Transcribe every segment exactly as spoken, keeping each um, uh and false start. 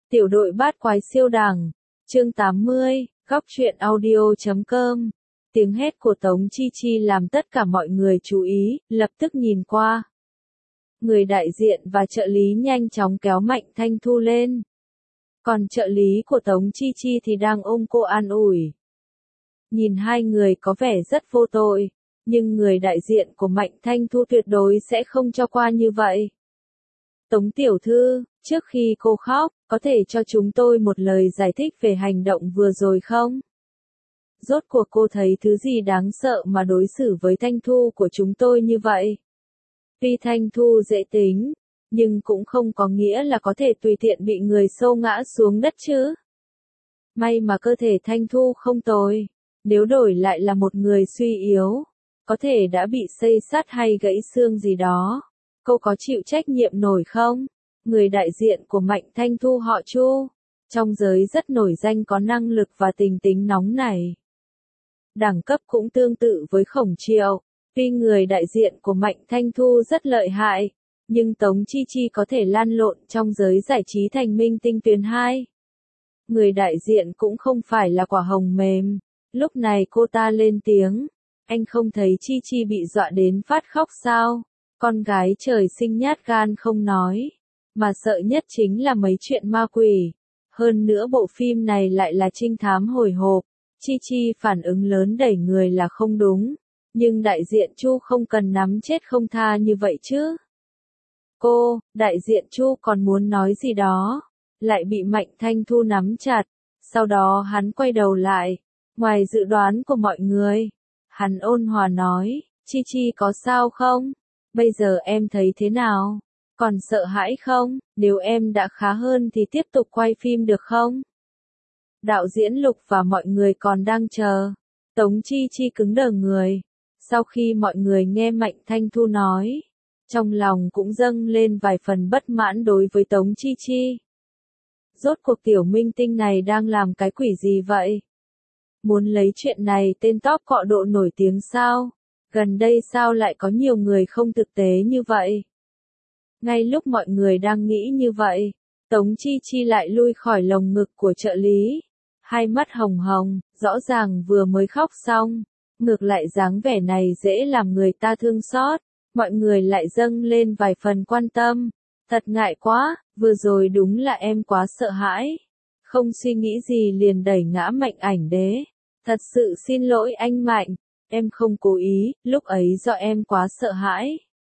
Tiểu đội bát quái siêu đẳng, chương tám mươi, góc truyện audio chấm com. Tiếng hét của Tống Chi Chi làm tất cả mọi người chú ý, lập tức nhìn qua. Người đại diện và trợ lý nhanh chóng kéo Mạnh Thanh Thu lên. Còn trợ lý của Tống Chi Chi thì đang ôm cô an ủi. Nhìn hai người có vẻ rất vô tội, nhưng người đại diện của Mạnh Thanh Thu tuyệt đối sẽ không cho qua như vậy. Tống tiểu thư, trước khi cô khóc, có thể cho chúng tôi một lời giải thích về hành động vừa rồi không? Rốt cuộc cô thấy thứ gì đáng sợ mà đối xử với Thanh Thu của chúng tôi như vậy? Tuy Thanh Thu dễ tính, nhưng cũng không có nghĩa là có thể tùy tiện bị người xô ngã xuống đất chứ. May mà cơ thể Thanh Thu không tồi, nếu đổi lại là một người suy yếu, có thể đã bị xây sắt hay gãy xương gì đó. Cô có chịu trách nhiệm nổi không? Người đại diện của Mạnh Thanh Thu họ Chu, trong giới rất nổi danh có năng lực và tình tính nóng nảy. Đẳng cấp cũng tương tự với Khổng Triệu, tuy người đại diện của Mạnh Thanh Thu rất lợi hại, nhưng Tống Chi Chi có thể lan lộn trong giới giải trí thành minh tinh tuyến hai. Người đại diện cũng không phải là quả hồng mềm, lúc này cô ta lên tiếng, anh không thấy Chi Chi bị dọa đến phát khóc sao? Con gái trời sinh nhát gan không nói, mà sợ nhất chính là mấy chuyện ma quỷ. Hơn nữa bộ phim này lại là trinh thám hồi hộp, Chi Chi phản ứng lớn đẩy người là không đúng, nhưng đại diện Chu không cần nắm chết không tha như vậy chứ. Cô, đại diện Chu còn muốn nói gì đó, lại bị Mạnh Thanh Thu nắm chặt, sau đó hắn quay đầu lại, ngoài dự đoán của mọi người, hắn ôn hòa nói, Chi Chi có sao không? Bây giờ em thấy thế nào? Còn sợ hãi không? Nếu em đã khá hơn thì tiếp tục quay phim được không? Đạo diễn Lục và mọi người còn đang chờ. Tống Chi Chi cứng đờ người. Sau khi mọi người nghe Mạnh Thanh Thu nói, trong lòng cũng dâng lên vài phần bất mãn đối với Tống Chi Chi. Rốt cuộc tiểu minh tinh này đang làm cái quỷ gì vậy? Muốn lấy chuyện này tên top cọ độ nổi tiếng sao? Gần đây sao lại có nhiều người không thực tế như vậy? Ngay lúc mọi người đang nghĩ như vậy, Tống Chi Chi lại lui khỏi lồng ngực của trợ lý. Hai mắt hồng hồng, rõ ràng vừa mới khóc xong. Ngược lại dáng vẻ này dễ làm người ta thương xót. Mọi người lại dâng lên vài phần quan tâm. Thật ngại quá, vừa rồi đúng là em quá sợ hãi. Không suy nghĩ gì liền đẩy ngã Mạnh Ảnh Đế. Thật sự xin lỗi anh Mạnh. Em không cố ý, lúc ấy do em quá sợ hãi.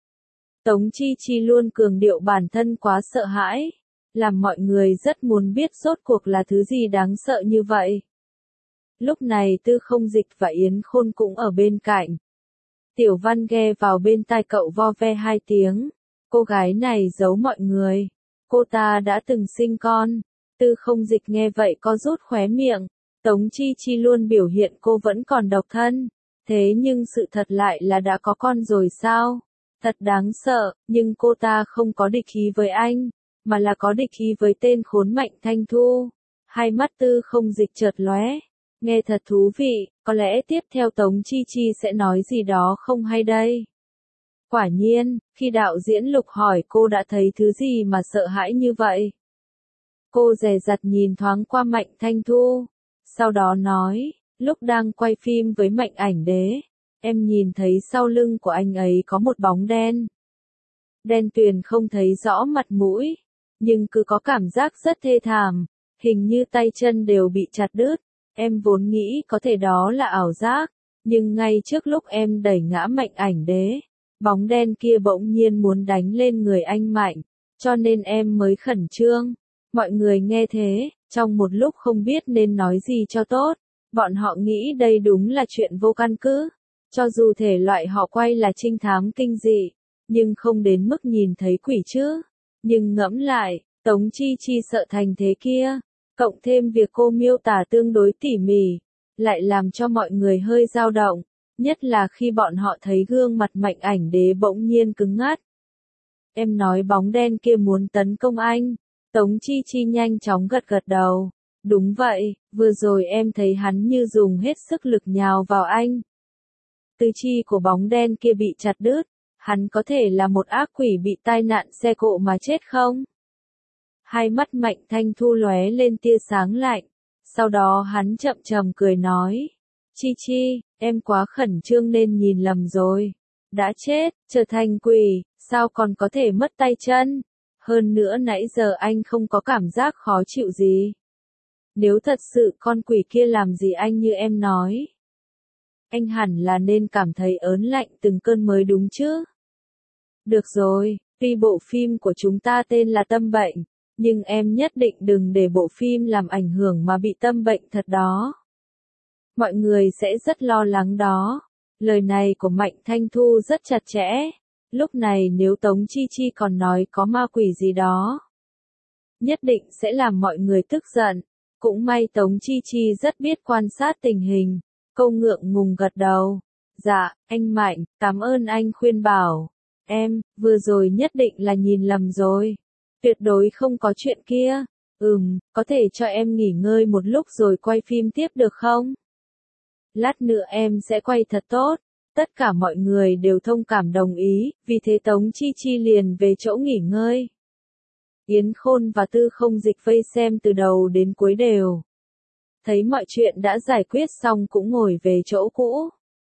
Tống Chi Chi luôn cường điệu bản thân quá sợ hãi, làm mọi người rất muốn biết rốt cuộc là thứ gì đáng sợ như vậy. Lúc này Tư Không Dịch và Yến Khôn cũng ở bên cạnh. Tiểu Văn ghe vào bên tai cậu vo ve hai tiếng. Cô gái này giấu mọi người. Cô ta đã từng sinh con. Tư Không Dịch nghe vậy có rút khóe miệng. Tống Chi Chi luôn biểu hiện cô vẫn còn độc thân. Thế nhưng sự thật lại là đã có con rồi sao? Thật đáng sợ, nhưng cô ta không có địch ý với anh, mà là có địch ý với tên khốn Mạnh Thanh Thu. Hai mắt Tư Không Dịch chợt lóe, nghe thật thú vị, có lẽ tiếp theo Tống Chi Chi sẽ nói gì đó không hay đây. Quả nhiên, khi đạo diễn Lục hỏi cô đã thấy thứ gì mà sợ hãi như vậy. Cô dè dặt nhìn thoáng qua Mạnh Thanh Thu, sau đó nói, lúc đang quay phim với Mạnh Ảnh Đế, em nhìn thấy sau lưng của anh ấy có một bóng đen. Đen tuyền không thấy rõ mặt mũi, nhưng cứ có cảm giác rất thê thảm, hình như tay chân đều bị chặt đứt. Em vốn nghĩ có thể đó là ảo giác, nhưng ngay trước lúc em đẩy ngã Mạnh Ảnh Đế, bóng đen kia bỗng nhiên muốn đánh lên người anh Mạnh, cho nên em mới khẩn trương. Mọi người nghe thế, trong một lúc không biết nên nói gì cho tốt, bọn họ nghĩ đây đúng là chuyện vô căn cứ. Cho dù thể loại họ quay là trinh thám kinh dị, nhưng không đến mức nhìn thấy quỷ chứ. Nhưng ngẫm lại, Tống Chi Chi sợ thành thế kia, cộng thêm việc cô miêu tả tương đối tỉ mỉ, lại làm cho mọi người hơi dao động, nhất là khi bọn họ thấy gương mặt Mạnh Ảnh Đế bỗng nhiên cứng ngắt. Em nói bóng đen kia muốn tấn công anh. Tống Chi Chi nhanh chóng gật gật đầu. Đúng vậy, vừa rồi em thấy hắn như dùng hết sức lực nhào vào anh. Tứ chi của bóng đen kia bị chặt đứt, hắn có thể là một ác quỷ bị tai nạn xe cộ mà chết không? Hai mắt Mạnh Thanh Thu lóe lên tia sáng lạnh. Sau đó hắn chậm chậm cười nói. Chi Chi, em quá khẩn trương nên nhìn lầm rồi. Đã chết, trở thành quỷ, sao còn có thể mất tay chân? Hơn nữa nãy giờ anh không có cảm giác khó chịu gì. Nếu thật sự con quỷ kia làm gì anh như em nói, anh hẳn là nên cảm thấy ớn lạnh từng cơn mới đúng chứ. Được rồi, tuy bộ phim của chúng ta tên là Tâm Bệnh, nhưng em nhất định đừng để bộ phim làm ảnh hưởng mà bị tâm bệnh thật đó. Mọi người sẽ rất lo lắng đó. Lời này của Mạnh Thanh Thu rất chặt chẽ. Lúc này nếu Tống Chi Chi còn nói có ma quỷ gì đó, nhất định sẽ làm mọi người tức giận. Cũng may Tống Chi Chi rất biết quan sát tình hình. Cô ngượng ngùng gật đầu. Dạ, anh Mạnh, cảm ơn anh khuyên bảo. Em, vừa rồi nhất định là nhìn lầm rồi. Tuyệt đối không có chuyện kia. Ừm, có thể cho em nghỉ ngơi một lúc rồi quay phim tiếp được không? Lát nữa em sẽ quay thật tốt. Tất cả mọi người đều thông cảm đồng ý, vì thế Tống Chi Chi liền về chỗ nghỉ ngơi. Yến Khôn và Tư Không Dịch vây xem từ đầu đến cuối đều. Thấy mọi chuyện đã giải quyết xong cũng ngồi về chỗ cũ.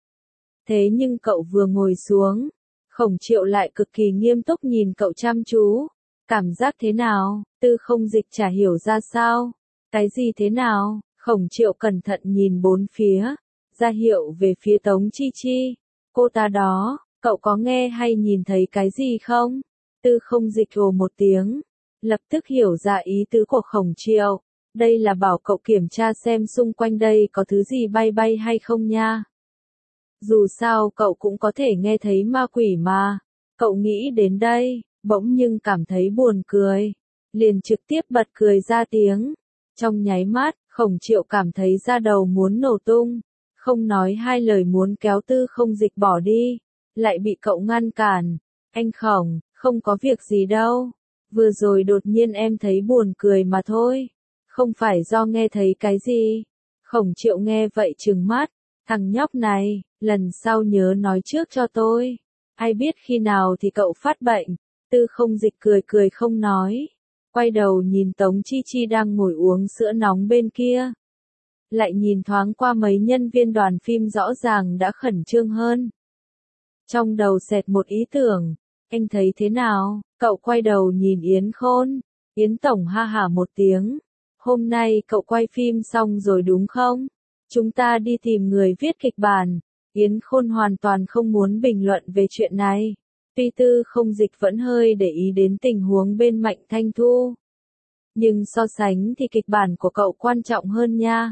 Thế nhưng cậu vừa ngồi xuống, Khổng Triệu lại cực kỳ nghiêm túc nhìn cậu chăm chú. Cảm giác thế nào? Tư Không Dịch chả hiểu ra sao. Cái gì thế nào? Khổng Triệu cẩn thận nhìn bốn phía, ra hiệu về phía Tống Chi Chi. Cô ta đó, cậu có nghe hay nhìn thấy cái gì không? Tư Không Dịch ồ một tiếng, lập tức hiểu ra ý tứ của Khổng Triệu. Đây là bảo cậu kiểm tra xem xung quanh đây có thứ gì bay bay hay không nha. Dù sao cậu cũng có thể nghe thấy ma quỷ mà. Cậu nghĩ đến đây, bỗng nhưng cảm thấy buồn cười. Liền trực tiếp bật cười ra tiếng. Trong nháy mắt, Khổng Triệu cảm thấy da đầu muốn nổ tung. Không nói hai lời muốn kéo Tư Không Dịch bỏ đi. Lại bị cậu ngăn cản. Anh Khổng, không có việc gì đâu. Vừa rồi đột nhiên em thấy buồn cười mà thôi. Không phải do nghe thấy cái gì. Khổng Triệu nghe vậy trừng mắt. Thằng nhóc này, lần sau nhớ nói trước cho tôi. Ai biết khi nào thì cậu phát bệnh. Tư Không Dịch cười cười không nói. Quay đầu nhìn Tống Chi Chi đang ngồi uống sữa nóng bên kia. Lại nhìn thoáng qua mấy nhân viên đoàn phim rõ ràng đã khẩn trương hơn. Trong đầu xẹt một ý tưởng. Anh thấy thế nào? Cậu quay đầu nhìn Yến Khôn. Yến Tổng ha hả một tiếng. Hôm nay cậu quay phim xong rồi đúng không? Chúng ta đi tìm người viết kịch bản. Yến Khôn hoàn toàn không muốn bình luận về chuyện này. Tuy Tư Không Dịch vẫn hơi để ý đến tình huống bên Mạnh Thanh Thu. Nhưng so sánh thì kịch bản của cậu quan trọng hơn nha.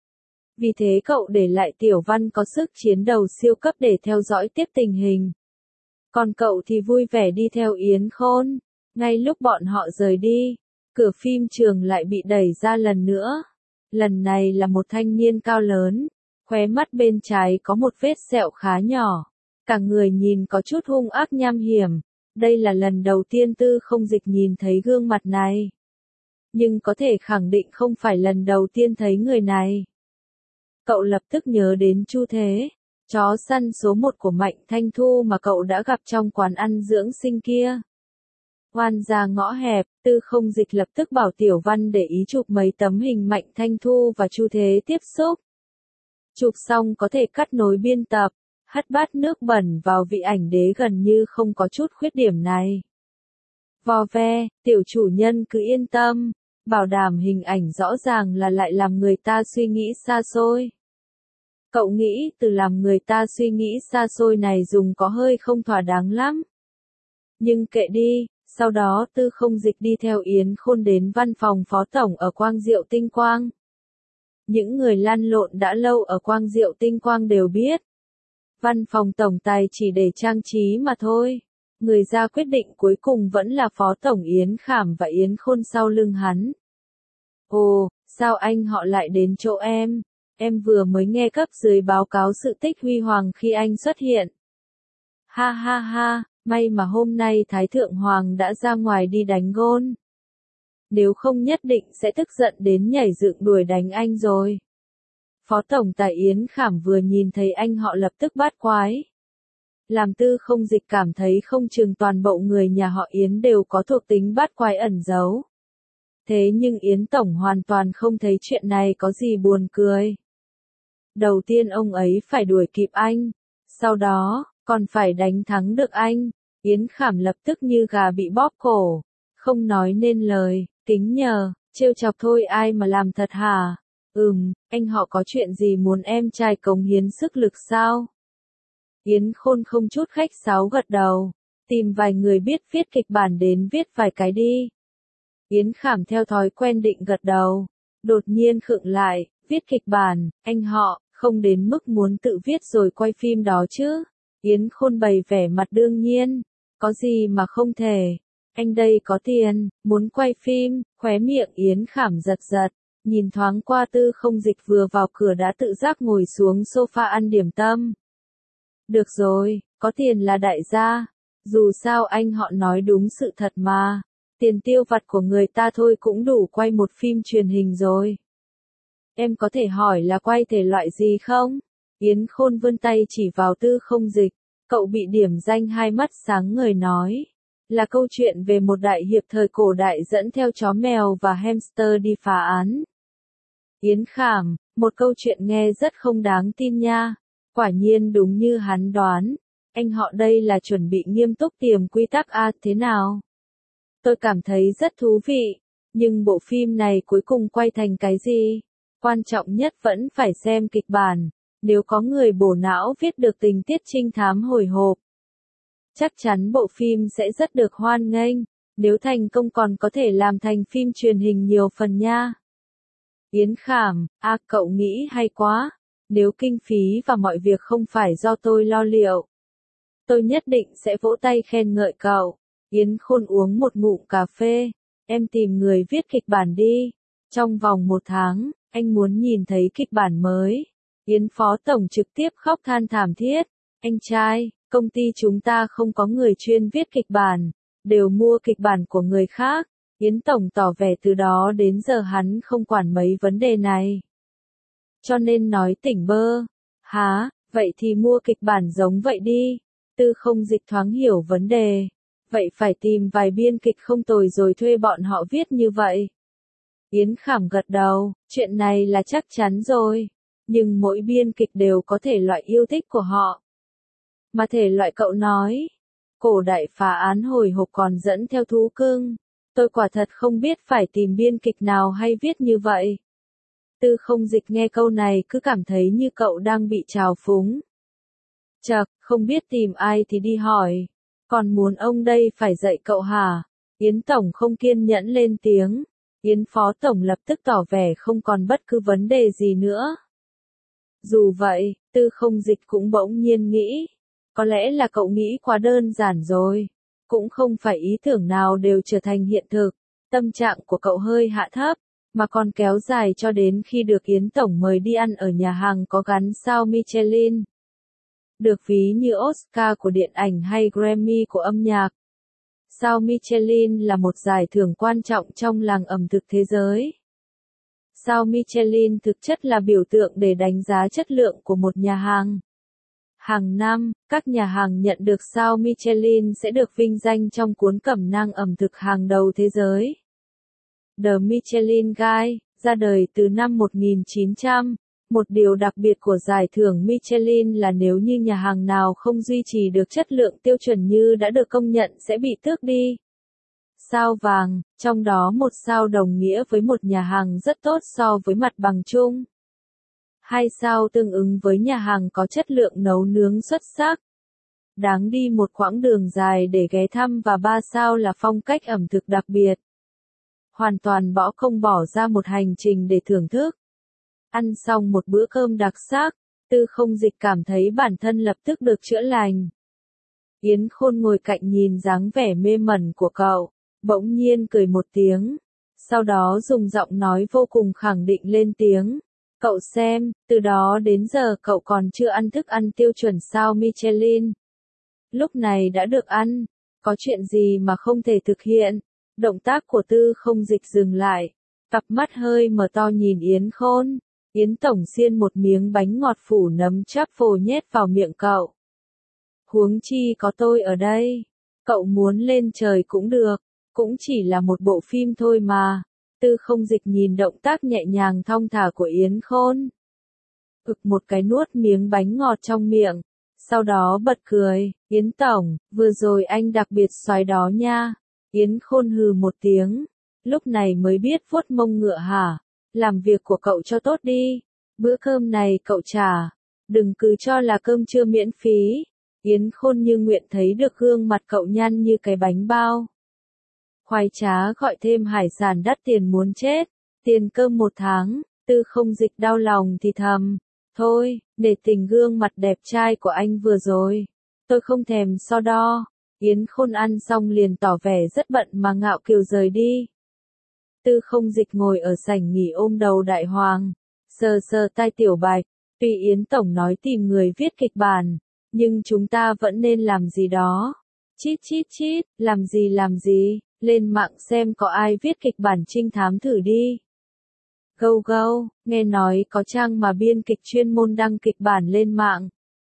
Vì thế cậu để lại Tiểu Văn có sức chiến đầu siêu cấp để theo dõi tiếp tình hình. Còn cậu thì vui vẻ đi theo Yến Khôn. Ngay lúc bọn họ rời đi, cửa phim trường lại bị đẩy ra lần nữa. Lần này là một thanh niên cao lớn, khóe mắt bên trái có một vết sẹo khá nhỏ. Cả người nhìn có chút hung ác nham hiểm. Đây là lần đầu tiên Tư Không Dịch nhìn thấy gương mặt này. Nhưng có thể khẳng định không phải lần đầu tiên thấy người này. Cậu lập tức nhớ đến Chu Thế, chó săn số một của Mạnh Thanh Thu mà cậu đã gặp trong quán ăn dưỡng sinh kia. Oan ra ngõ hẹp, Tư Không Dịch lập tức bảo Tiểu Văn để ý chụp mấy tấm hình Mạnh Thanh Thu và Chu Thế tiếp xúc. Chụp xong có thể cắt nối biên tập, hất bát nước bẩn vào vị ảnh đế gần như không có chút khuyết điểm này. Vò ve, tiểu chủ nhân cứ yên tâm, bảo đảm hình ảnh rõ ràng là lại làm người ta suy nghĩ xa xôi. Cậu nghĩ từ làm người ta suy nghĩ xa xôi này dùng có hơi không thỏa đáng lắm. Nhưng kệ đi, sau đó Tư Không Dịch đi theo Yến Khôn đến văn phòng phó tổng ở Quang Diệu Tinh Quang. Những người lăn lộn đã lâu ở Quang Diệu Tinh Quang đều biết. Văn phòng tổng tài chỉ để trang trí mà thôi. Người ra quyết định cuối cùng vẫn là phó tổng Yến Khảm và Yến Khôn sau lưng hắn. Ồ, sao anh họ lại đến chỗ em? Em vừa mới nghe cấp dưới báo cáo sự tích huy hoàng khi anh xuất hiện. Ha ha ha, may mà hôm nay Thái Thượng Hoàng đã ra ngoài đi đánh gôn. Nếu không nhất định sẽ tức giận đến nhảy dựng đuổi đánh anh rồi. Phó tổng tài Yến Khảm vừa nhìn thấy anh họ lập tức bát quái. Làm Tư Không Dịch cảm thấy không chừng toàn bộ người nhà họ Yến đều có thuộc tính bát quái ẩn giấu. Thế nhưng Yến Tổng hoàn toàn không thấy chuyện này có gì buồn cười. Đầu tiên ông ấy phải đuổi kịp anh, sau đó, còn phải đánh thắng được anh. Yến Khảm lập tức như gà bị bóp cổ, không nói nên lời, kính nhờ, trêu chọc thôi ai mà làm thật hả? Ừm, anh họ có chuyện gì muốn em trai cống hiến sức lực sao? Yến Khôn không chút khách sáo gật đầu, tìm vài người biết viết kịch bản đến viết vài cái đi. Yến Khảm theo thói quen định gật đầu, đột nhiên khựng lại, viết kịch bản, anh họ, không đến mức muốn tự viết rồi quay phim đó chứ. Yến Khôn bày vẻ mặt đương nhiên, có gì mà không thể, anh đây có tiền, muốn quay phim, khóe miệng Yến Khảm giật giật, nhìn thoáng qua Tư Không Dịch vừa vào cửa đã tự giác ngồi xuống sofa ăn điểm tâm. Được rồi, có tiền là đại gia, dù sao anh họ nói đúng sự thật mà, tiền tiêu vặt của người ta thôi cũng đủ quay một phim truyền hình rồi. Em có thể hỏi là quay thể loại gì không? Yến Khôn vươn tay chỉ vào Tư Không Dịch, cậu bị điểm danh hai mắt sáng ngời nói. Là câu chuyện về một đại hiệp thời cổ đại dẫn theo chó mèo và hamster đi phá án. Yến Khảm, một câu chuyện nghe rất không đáng tin nha. Quả nhiên đúng như hắn đoán. Anh họ đây là chuẩn bị nghiêm túc tiềm quy tắc A thế nào? Tôi cảm thấy rất thú vị. Nhưng bộ phim này cuối cùng quay thành cái gì? Quan trọng nhất vẫn phải xem kịch bản. Nếu có người bổ não viết được tình tiết trinh thám hồi hộp, chắc chắn bộ phim sẽ rất được hoan nghênh. Nếu thành công còn có thể làm thành phim truyền hình nhiều phần nha. Yến Khảm, à cậu nghĩ hay quá. Nếu kinh phí và mọi việc không phải do tôi lo liệu, tôi nhất định sẽ vỗ tay khen ngợi cậu. Yến Khôn uống một ngụm cà phê. Em tìm người viết kịch bản đi. Trong vòng một tháng, anh muốn nhìn thấy kịch bản mới. Yến Phó Tổng trực tiếp khóc than thảm thiết. Anh trai, công ty chúng ta không có người chuyên viết kịch bản, đều mua kịch bản của người khác. Yến Tổng tỏ vẻ từ đó đến giờ hắn không quản mấy vấn đề này. Cho nên nói tỉnh bơ. Hả, vậy thì mua kịch bản giống vậy đi. Tư Không Dịch thoáng hiểu vấn đề. Vậy phải tìm vài biên kịch không tồi rồi thuê bọn họ viết như vậy. Yến Khảm gật đầu, chuyện này là chắc chắn rồi. Nhưng mỗi biên kịch đều có thể loại yêu thích của họ. Mà thể loại cậu nói, cổ đại phá án hồi hộp còn dẫn theo thú cưng. Tôi quả thật không biết phải tìm biên kịch nào hay viết như vậy. Tư Không Dịch nghe câu này cứ cảm thấy như cậu đang bị trào phúng. Chậc, không biết tìm ai thì đi hỏi. Còn muốn ông đây phải dạy cậu hả? Yến Tổng không kiên nhẫn lên tiếng. Yến Phó Tổng lập tức tỏ vẻ không còn bất cứ vấn đề gì nữa. Dù vậy, Tư Không Dịch cũng bỗng nhiên nghĩ. Có lẽ là cậu nghĩ quá đơn giản rồi. Cũng không phải ý tưởng nào đều trở thành hiện thực. Tâm trạng của cậu hơi hạ thấp, mà còn kéo dài cho đến khi được Yến Tổng mời đi ăn ở nhà hàng có gắn sao Michelin. Được ví như Oscar của điện ảnh hay Grammy của âm nhạc. Sao Michelin là một giải thưởng quan trọng trong làng ẩm thực thế giới. Sao Michelin thực chất là biểu tượng để đánh giá chất lượng của một nhà hàng. Hàng năm, các nhà hàng nhận được sao Michelin sẽ được vinh danh trong cuốn cẩm nang ẩm thực hàng đầu thế giới. The Michelin Guide, ra đời từ năm một nghìn chín trăm. Một điều đặc biệt của giải thưởng Michelin là nếu như nhà hàng nào không duy trì được chất lượng tiêu chuẩn như đã được công nhận sẽ bị tước đi. Sao vàng, trong đó một sao đồng nghĩa với một nhà hàng rất tốt so với mặt bằng chung. Hai sao tương ứng với nhà hàng có chất lượng nấu nướng xuất sắc. Đáng đi một quãng đường dài để ghé thăm và ba sao là phong cách ẩm thực đặc biệt. Hoàn toàn bỏ công bỏ ra một hành trình để thưởng thức. Ăn xong một bữa cơm đặc sắc, Tư Không Dịch cảm thấy bản thân lập tức được chữa lành. Yến Khôn ngồi cạnh nhìn dáng vẻ mê mẩn của cậu, bỗng nhiên cười một tiếng. Sau đó dùng giọng nói vô cùng khẳng định lên tiếng. Cậu xem, từ đó đến giờ cậu còn chưa ăn thức ăn tiêu chuẩn sao Michelin. Lúc này đã được ăn, có chuyện gì mà không thể thực hiện. Động tác của Tư Không Dịch dừng lại, cặp mắt hơi mở to nhìn Yến Khôn. Yến Tổng xiên một miếng bánh ngọt phủ nấm truffle nhét vào miệng cậu. Huống chi có tôi ở đây. Cậu muốn lên trời cũng được, cũng chỉ là một bộ phim thôi mà. Tư Không Dịch nhìn động tác nhẹ nhàng thong thả của Yến Khôn. Ực một cái nuốt miếng bánh ngọt trong miệng, sau đó bật cười, Yến Tổng, vừa rồi anh đặc biệt xoái đó nha. Yến Khôn hừ một tiếng, lúc này mới biết vuốt mông ngựa hả, làm việc của cậu cho tốt đi, bữa cơm này cậu trả, đừng cứ cho là cơm trưa miễn phí. Yến Khôn như nguyện thấy được gương mặt cậu nhăn như cái bánh bao. Khoái trá gọi thêm hải sản đắt tiền muốn chết, tiền cơm một tháng, Tư Không Dịch đau lòng thì thầm. Thôi, để tình gương mặt đẹp trai của anh vừa rồi, tôi không thèm so đo. Yến Khôn ăn xong liền tỏ vẻ rất bận mà ngạo kiều rời đi. Tư Không Dịch ngồi ở sảnh nghỉ ôm đầu đại hoàng, sờ sờ tai Tiểu Bạch, tuy Yến Tổng nói tìm người viết kịch bản, nhưng chúng ta vẫn nên làm gì đó. Chít chít chít, làm gì làm gì, lên mạng xem có ai viết kịch bản trinh thám thử đi. Gâu gâu, nghe nói có trang mà biên kịch chuyên môn đăng kịch bản lên mạng.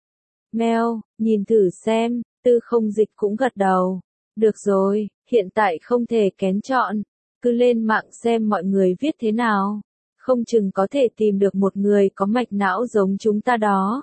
Mèo, nhìn thử xem, Tư Không Dịch cũng gật đầu. Được rồi, hiện tại không thể kén chọn, cứ lên mạng xem mọi người viết thế nào. Không chừng có thể tìm được một người có mạch não giống chúng ta đó.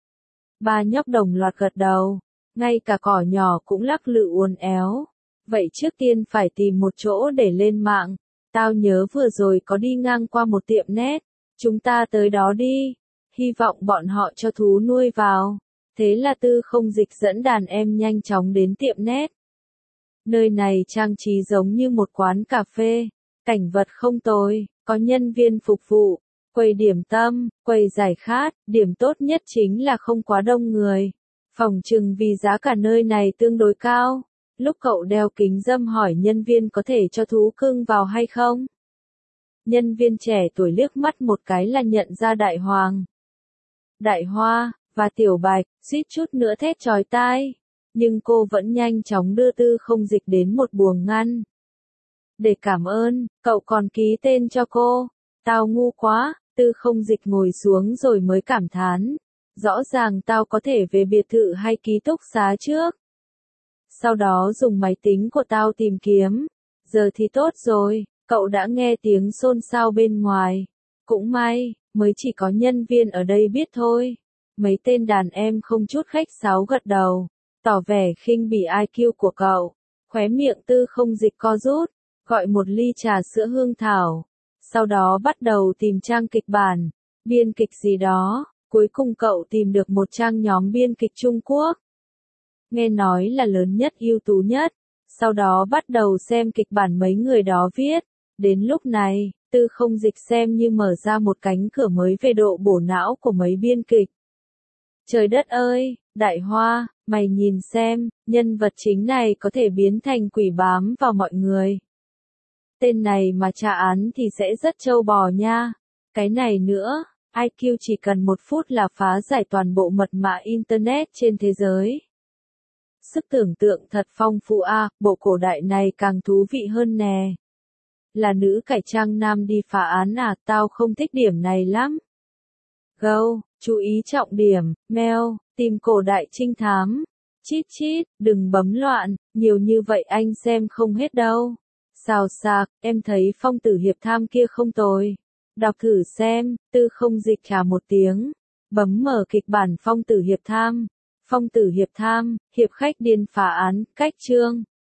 Ba nhóc đồng loạt gật đầu, ngay cả cỏ nhỏ cũng lắc lư uốn éo. Vậy trước tiên phải tìm một chỗ để lên mạng. Tao nhớ vừa rồi có đi ngang qua một tiệm net, chúng ta tới đó đi, hy vọng bọn họ cho thú nuôi vào. Thế là Tư Không Dịch dẫn đàn em nhanh chóng đến tiệm net. Nơi này trang trí giống như một quán cà phê, cảnh vật không tồi, có nhân viên phục vụ, quầy điểm tâm, quầy giải khát, điểm tốt nhất chính là không quá đông người. Phòng trừng vì giá cả nơi này tương đối cao. Lúc cậu đeo kính râm hỏi nhân viên có thể cho thú cưng vào hay không. Nhân viên trẻ tuổi liếc mắt một cái là nhận ra Đại Hoàng, Đại Hoa, và Tiểu Bạch, suýt chút nữa thét chói tai. Nhưng cô vẫn nhanh chóng đưa Tư Không Dịch đến một buồng ngăn. Để cảm ơn, cậu còn ký tên cho cô. Tao ngu quá, Tư Không Dịch ngồi xuống rồi mới cảm thán. Rõ ràng tao có thể về biệt thự hay ký túc xá trước. Sau đó dùng máy tính của tao tìm kiếm. Giờ thì tốt rồi, cậu đã nghe tiếng xôn xao bên ngoài. Cũng may, mới chỉ có nhân viên ở đây biết thôi. Mấy tên đàn em không chút khách sáo gật đầu, tỏ vẻ khinh bỉ i kiu của cậu. Khóe miệng Tư Không Dịch co rút, gọi một ly trà sữa hương thảo. Sau đó bắt đầu tìm trang kịch bản, biên kịch gì đó. Cuối cùng cậu tìm được một trang nhóm biên kịch Trung Quốc. Nghe nói là lớn nhất ưu tú nhất. Sau đó bắt đầu xem kịch bản mấy người đó viết. Đến lúc này, Tư Không Dịch xem như mở ra một cánh cửa mới về độ bổ não của mấy biên kịch. Trời đất ơi, Đại Hoa, mày nhìn xem, nhân vật chính này có thể biến thành quỷ bám vào mọi người. Tên này mà tra án thì sẽ rất trâu bò nha. Cái này nữa, i kiu chỉ cần một phút là phá giải toàn bộ mật mã Internet trên thế giới. Sức tưởng tượng thật phong phú a, à, bộ cổ đại này càng thú vị hơn nè. Là nữ cải trang nam đi phá án à, tao không thích điểm này lắm. Go, chú ý trọng điểm, meo, tìm cổ đại trinh thám. Chít chít, đừng bấm loạn, nhiều như vậy anh xem không hết đâu. Xào xạc, em thấy Phong Tử Hiệp Tham kia không tồi. Đọc thử xem, Tư Không Dịch trả một tiếng. Bấm mở kịch bản Phong Tử Hiệp Tham. Phong Tử Hiệp Tham, hiệp khách điên phá án, cách chương.